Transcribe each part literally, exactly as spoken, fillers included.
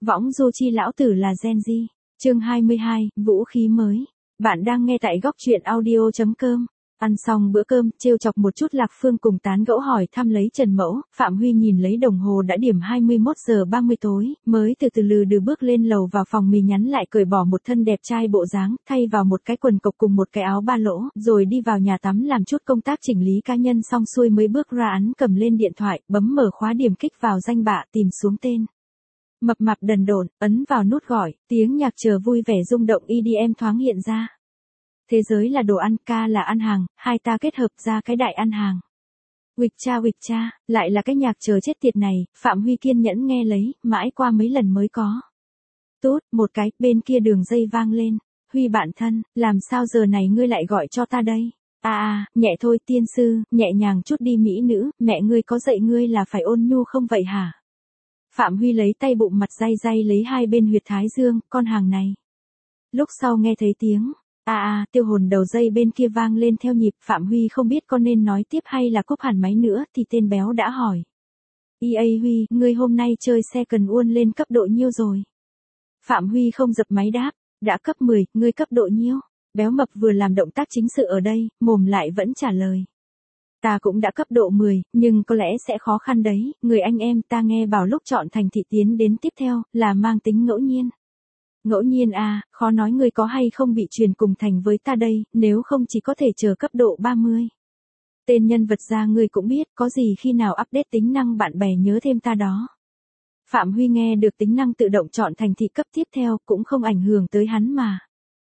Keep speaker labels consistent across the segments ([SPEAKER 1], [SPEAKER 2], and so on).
[SPEAKER 1] Võng du chi lão tử là Gen Z. Chương hai mươi hai, vũ khí mới. Bạn đang nghe tại góc truyện audio chấm com. Ăn xong bữa cơm, trêu chọc một chút Lạc Phương cùng tán gẫu hỏi thăm lấy Trần Mẫu, Phạm Huy nhìn lấy đồng hồ đã điểm hai mươi mốt giờ ba mươi tối, mới từ từ lừ đừ bước lên lầu vào phòng mì nhắn lại cởi bỏ một thân đẹp trai bộ dáng, thay vào một cái quần cộc cùng một cái áo ba lỗ, rồi đi vào nhà tắm làm chút công tác chỉnh lý cá nhân xong xuôi mới bước ra án cầm lên điện thoại, bấm mở khóa điểm kích vào danh bạ tìm xuống tên. Mập mạp đần độn, ấn vào nút gọi, tiếng nhạc chờ vui vẻ rung động e đê em thoáng hiện ra. Thế giới là đồ ăn, ca là ăn hàng, hai ta kết hợp ra cái đại ăn hàng. Huỵch cha huỵch cha, lại là cái nhạc chờ chết tiệt này, Phạm Huy kiên nhẫn nghe lấy, mãi qua mấy lần mới có. Tút, một cái, bên kia đường dây vang lên. Huy bạn thân, làm sao giờ này ngươi lại gọi cho ta đây? À à, nhẹ thôi tiên sư, nhẹ nhàng chút đi mỹ nữ, mẹ ngươi có dạy ngươi là phải ôn nhu không vậy hả? Phạm Huy lấy tay bụng mặt day day lấy hai bên huyệt thái dương, con hàng này. Lúc sau nghe thấy tiếng. À à, tiêu hồn đầu dây bên kia vang lên theo nhịp, Phạm Huy không biết có nên nói tiếp hay là cúp hẳn máy nữa thì tên béo đã hỏi. e a Huy, ngươi hôm nay chơi xe cần uôn lên cấp độ nhiêu rồi? Phạm Huy không dập máy đáp, đã cấp mười, ngươi cấp độ nhiêu? Béo mập vừa làm động tác chính sự ở đây, mồm lại vẫn trả lời. Ta cũng đã cấp độ mười, nhưng có lẽ sẽ khó khăn đấy, người anh em ta nghe bảo lúc chọn thành thị tiến đến tiếp theo, là mang tính ngẫu nhiên. Ngẫu nhiên à, khó nói ngươi có hay không bị truyền cùng thành với ta đây, nếu không chỉ có thể chờ cấp độ ba mươi. Tên nhân vật ra ngươi cũng biết, có gì khi nào update tính năng bạn bè nhớ thêm ta đó. Phạm Huy nghe được tính năng tự động chọn thành thị cấp tiếp theo cũng không ảnh hưởng tới hắn mà.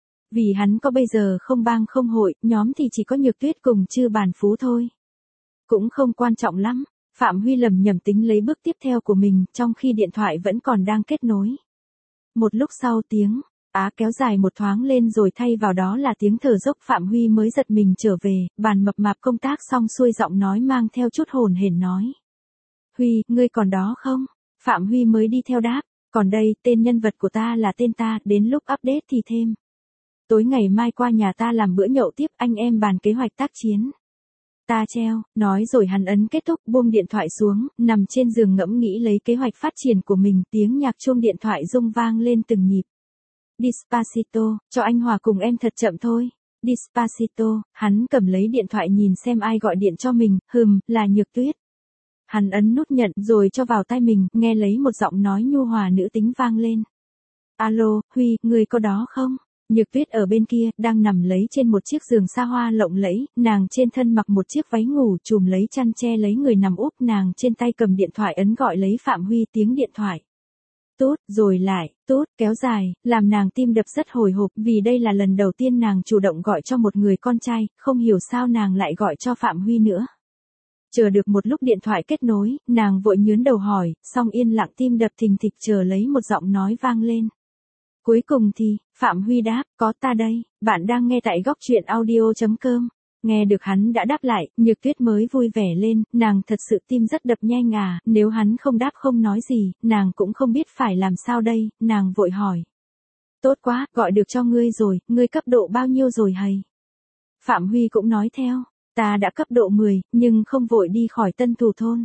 [SPEAKER 1] Vì hắn có bây giờ không bang không hội, nhóm thì chỉ có Nhược Tuyết cùng Chư Bàn Phú thôi. Cũng không quan trọng lắm, Phạm Huy lầm nhầm tính lấy bước tiếp theo của mình trong khi điện thoại vẫn còn đang kết nối. Một lúc sau tiếng, á kéo dài một thoáng lên rồi thay vào đó là tiếng thở dốc. Phạm Huy mới giật mình trở về, bàn mập mạp công tác xong xuôi giọng nói mang theo chút hồn hển nói. Huy, ngươi còn đó không? Phạm Huy mới đi theo đáp, còn đây, tên nhân vật của ta là tên ta, đến lúc update thì thêm. Tối ngày mai qua nhà ta làm bữa nhậu tiếp, anh em bàn kế hoạch tác chiến. Ta treo, nói rồi hắn ấn kết thúc buông điện thoại xuống, nằm trên giường ngẫm nghĩ lấy kế hoạch phát triển của mình, tiếng nhạc chuông điện thoại rung vang lên từng nhịp. Despacito, cho anh hòa cùng em thật chậm thôi. Despacito, hắn cầm lấy điện thoại nhìn xem ai gọi điện cho mình, hừm, là Nhược Tuyết. Hắn ấn nút nhận rồi cho vào tai mình, nghe lấy một giọng nói nhu hòa nữ tính vang lên. Alo, Huy, người có đó không? Nhược Tuyết ở bên kia, đang nằm lấy trên một chiếc giường xa hoa lộng lẫy, nàng trên thân mặc một chiếc váy ngủ trùm lấy chăn che lấy người nằm úp, nàng trên tay cầm điện thoại ấn gọi lấy Phạm Huy, tiếng điện thoại. Tút, rồi lại, tút, kéo dài, làm nàng tim đập rất hồi hộp, vì đây là lần đầu tiên nàng chủ động gọi cho một người con trai, không hiểu sao nàng lại gọi cho Phạm Huy nữa. Chờ được một lúc điện thoại kết nối, nàng vội nhướn đầu hỏi, xong yên lặng tim đập thình thịch chờ lấy một giọng nói vang lên. Cuối cùng thì, Phạm Huy đáp, có ta đây, bạn đang nghe tại góc truyện audio chấm com. Nghe được hắn đã đáp lại, Nhược Tuyết mới vui vẻ lên, nàng thật sự tim rất đập nhanh à, nếu hắn không đáp không nói gì, nàng cũng không biết phải làm sao đây, nàng vội hỏi. Tốt quá, gọi được cho ngươi rồi, ngươi cấp độ bao nhiêu rồi hầy? Phạm Huy cũng nói theo, ta đã cấp độ mười, nhưng không vội đi khỏi Tân Thủ Thôn.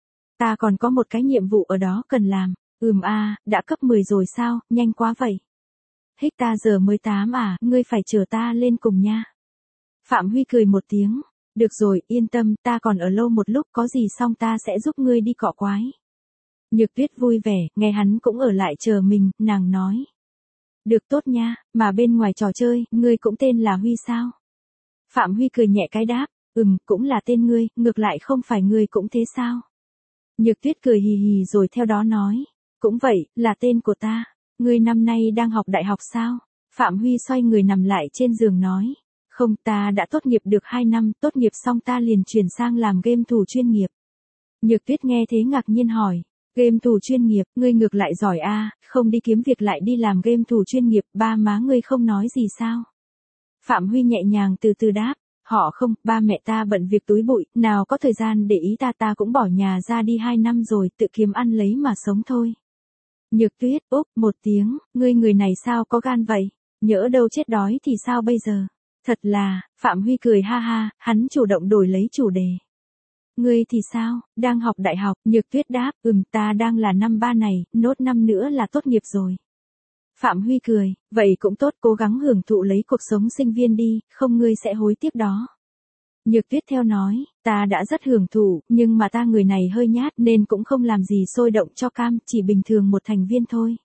[SPEAKER 1] Ta còn có một cái nhiệm vụ ở đó cần làm, ừm à, đã cấp mười rồi sao, nhanh quá vậy. Hích ta giờ mới tám à, ngươi phải chờ ta lên cùng nha. Phạm Huy cười một tiếng, được rồi, yên tâm, ta còn ở lâu một lúc, có gì xong ta sẽ giúp ngươi đi cọ quái. Nhược Tuyết vui vẻ, nghe hắn cũng ở lại chờ mình, nàng nói. Được tốt nha, mà bên ngoài trò chơi, ngươi cũng tên là Huy sao? Phạm Huy cười nhẹ cái đáp, ừm, cũng là tên ngươi, ngược lại không phải ngươi cũng thế sao? Nhược Tuyết cười hì hì rồi theo đó nói, cũng vậy, là tên của ta. Ngươi năm nay đang học đại học sao? Phạm Huy xoay người nằm lại trên giường nói. Không, ta đã tốt nghiệp được hai năm, tốt nghiệp xong ta liền chuyển sang làm game thủ chuyên nghiệp. Nhược Tuyết nghe thế ngạc nhiên hỏi. Game thủ chuyên nghiệp, ngươi ngược lại giỏi a, à, không đi kiếm việc lại đi làm game thủ chuyên nghiệp, ba má ngươi không nói gì sao? Phạm Huy nhẹ nhàng từ từ đáp. Họ không, ba mẹ ta bận việc túi bụi, nào có thời gian để ý ta ta cũng bỏ nhà ra đi hai năm rồi, tự kiếm ăn lấy mà sống thôi. Nhược Tuyết, úp, một tiếng, ngươi người này sao có gan vậy, nhỡ đâu chết đói thì sao bây giờ? Thật là, Phạm Huy cười ha ha, hắn chủ động đổi lấy chủ đề. Ngươi thì sao, đang học đại học, Nhược Tuyết đáp, ừm ta đang là năm ba này, nốt năm nữa là tốt nghiệp rồi. Phạm Huy cười, vậy cũng tốt, cố gắng hưởng thụ lấy cuộc sống sinh viên đi, không ngươi sẽ hối tiếc đó. Nhược Tuyết theo nói, ta đã rất hưởng thụ, nhưng mà ta người này hơi nhát nên cũng không làm gì sôi động cho cam, chỉ bình thường một thành viên thôi.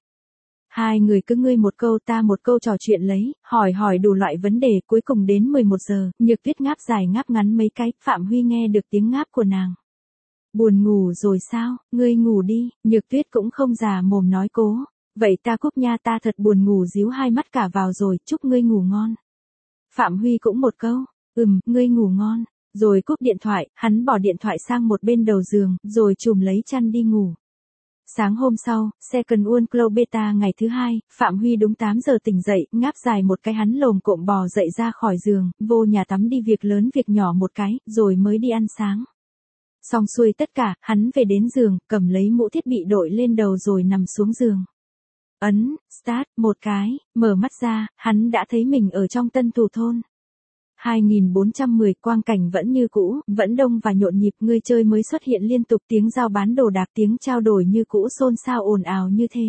[SPEAKER 1] Hai người cứ ngươi một câu ta một câu trò chuyện lấy, hỏi hỏi đủ loại vấn đề, cuối cùng đến mười một giờ, Nhược Tuyết ngáp dài ngáp ngắn mấy cái, Phạm Huy nghe được tiếng ngáp của nàng. Buồn ngủ rồi sao, ngươi ngủ đi, Nhược Tuyết cũng không già mồm nói cố, vậy ta cúp nha, ta thật buồn ngủ díu hai mắt cả vào rồi, chúc ngươi ngủ ngon. Phạm Huy cũng một câu, ừm, ngươi ngủ ngon, rồi cúp điện thoại, hắn bỏ điện thoại sang một bên đầu giường, rồi chùm lấy chăn đi ngủ. Sáng hôm sau, Second World Club Beta ngày thứ hai, Phạm Huy đúng tám giờ tỉnh dậy, ngáp dài một cái hắn lồm cộm bò dậy ra khỏi giường, vô nhà tắm đi việc lớn việc nhỏ một cái, rồi mới đi ăn sáng. Xong xuôi tất cả, hắn về đến giường, cầm lấy mũ thiết bị đội lên đầu rồi nằm xuống giường. Ấn, start, một cái, mở mắt ra, hắn đã thấy mình ở trong Tân Thủ Thôn. hai nghìn bốn trăm mười quang cảnh vẫn như cũ, vẫn đông và nhộn nhịp, người chơi mới xuất hiện liên tục, tiếng giao bán đồ đạc, tiếng trao đổi như cũ xôn xao ồn ào như thế.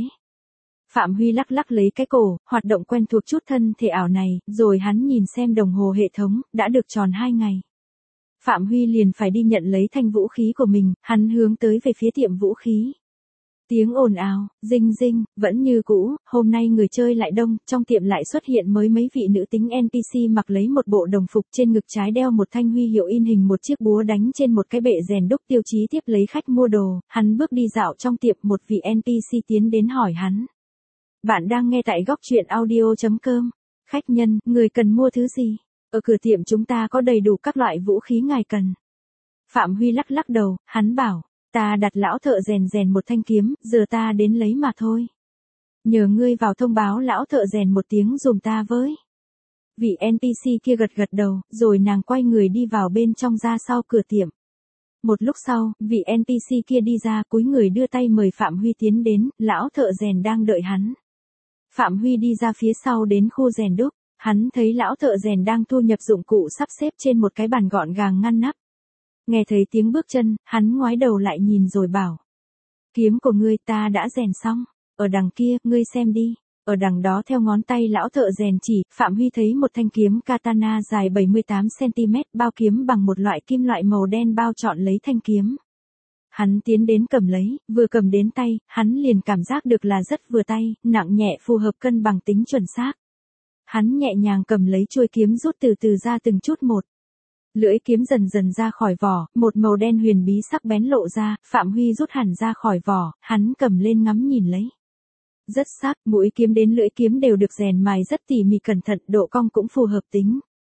[SPEAKER 1] Phạm Huy lắc lắc lấy cái cổ, hoạt động quen thuộc chút thân thể ảo này, rồi hắn nhìn xem đồng hồ hệ thống, đã được tròn hai ngày. Phạm Huy liền phải đi nhận lấy thanh vũ khí của mình, hắn hướng tới về phía tiệm vũ khí. Tiếng ồn ào, rinh rinh, vẫn như cũ, hôm nay người chơi lại đông, trong tiệm lại xuất hiện mới mấy vị nữ tính en pê xê mặc lấy một bộ đồng phục, trên ngực trái đeo một thanh huy hiệu in hình một chiếc búa đánh trên một cái bệ rèn đúc tiêu chí tiếp lấy khách mua đồ, hắn bước đi dạo trong tiệm, một vị en pê xê tiến đến hỏi hắn. Bạn đang nghe tại góc truyện audio chấm com. Khách nhân, người cần mua thứ gì? Ở cửa tiệm chúng ta có đầy đủ các loại vũ khí ngài cần. Phạm Huy lắc lắc đầu, hắn bảo. Ta đặt lão thợ rèn rèn một thanh kiếm, giờ ta đến lấy mà thôi. Nhờ ngươi vào thông báo lão thợ rèn một tiếng dùm ta với. Vị en pê xê kia gật gật đầu, rồi nàng quay người đi vào bên trong ra sau cửa tiệm. Một lúc sau, vị en pê xê kia đi ra cúi người đưa tay mời Phạm Huy tiến đến, lão thợ rèn đang đợi hắn. Phạm Huy đi ra phía sau đến khu rèn đúc, hắn thấy lão thợ rèn đang thu nhập dụng cụ sắp xếp trên một cái bàn gọn gàng ngăn nắp. Nghe thấy tiếng bước chân, hắn ngoái đầu lại nhìn rồi bảo. Kiếm của ngươi ta đã rèn xong, ở đằng kia, ngươi xem đi. Ở đằng đó theo ngón tay lão thợ rèn chỉ, Phạm Huy thấy một thanh kiếm katana dài bảy mươi tám xăng ti mét, bao kiếm bằng một loại kim loại màu đen bao trọn lấy thanh kiếm. Hắn tiến đến cầm lấy, vừa cầm đến tay, hắn liền cảm giác được là rất vừa tay, nặng nhẹ phù hợp cân bằng tính chuẩn xác. Hắn nhẹ nhàng cầm lấy chuôi kiếm rút từ từ ra từng chút một. Lưỡi kiếm dần dần ra khỏi vỏ, một màu đen huyền bí sắc bén lộ ra, Phạm Huy rút hẳn ra khỏi vỏ, hắn cầm lên ngắm nhìn lấy. Rất sắc, mũi kiếm đến lưỡi kiếm đều được rèn mài rất tỉ mỉ cẩn thận, độ cong cũng phù hợp tính.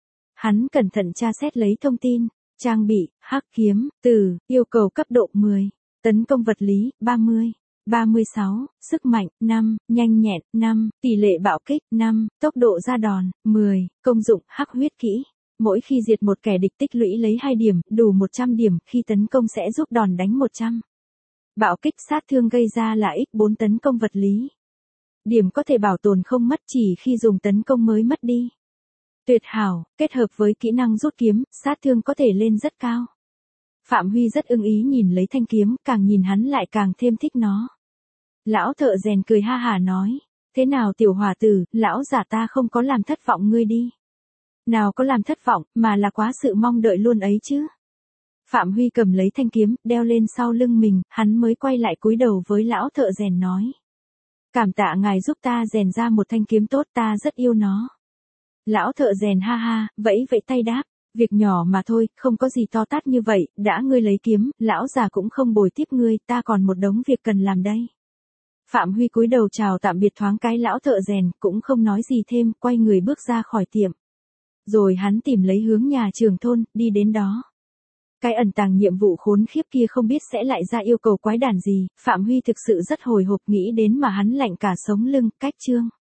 [SPEAKER 1] Hắn cẩn thận tra xét lấy thông tin, trang bị, hắc kiếm, từ, yêu cầu cấp độ mười, tấn công vật lý, ba mươi, ba mươi sáu, sức mạnh, năm, nhanh nhẹn, năm, tỷ lệ bạo kích, năm, tốc độ ra đòn, mười, công dụng, hắc huyết kỹ. Mỗi khi diệt một kẻ địch tích lũy lấy hai điểm, đủ một trăm điểm, khi tấn công sẽ giúp đòn đánh một trăm. Bạo kích sát thương gây ra là nhân bốn tấn công vật lý. Điểm có thể bảo tồn không mất chỉ khi dùng tấn công mới mất đi. Tuyệt hảo, kết hợp với kỹ năng rút kiếm, sát thương có thể lên rất cao. Phạm Huy rất ưng ý nhìn lấy thanh kiếm, càng nhìn hắn lại càng thêm thích nó. Lão thợ rèn cười ha hà nói, thế nào tiểu hòa tử, lão giả ta không có làm thất vọng ngươi đi. Nào có làm thất vọng, mà là quá sự mong đợi luôn ấy chứ. Phạm Huy cầm lấy thanh kiếm, đeo lên sau lưng mình, hắn mới quay lại cúi đầu với lão thợ rèn nói. Cảm tạ ngài giúp ta rèn ra một thanh kiếm tốt, ta rất yêu nó. Lão thợ rèn ha ha, vẫy vẫy tay đáp, việc nhỏ mà thôi, không có gì to tát như vậy, đã ngươi lấy kiếm, lão già cũng không bồi tiếp ngươi, ta còn một đống việc cần làm đây. Phạm Huy cúi đầu chào tạm biệt thoáng cái lão thợ rèn, cũng không nói gì thêm, quay người bước ra khỏi tiệm. Rồi hắn tìm lấy hướng nhà trưởng thôn, đi đến đó. Cái ẩn tàng nhiệm vụ khốn khiếp kia không biết sẽ lại ra yêu cầu quái đản gì, Phạm Huy thực sự rất hồi hộp, nghĩ đến mà hắn lạnh cả sống lưng, cách chương.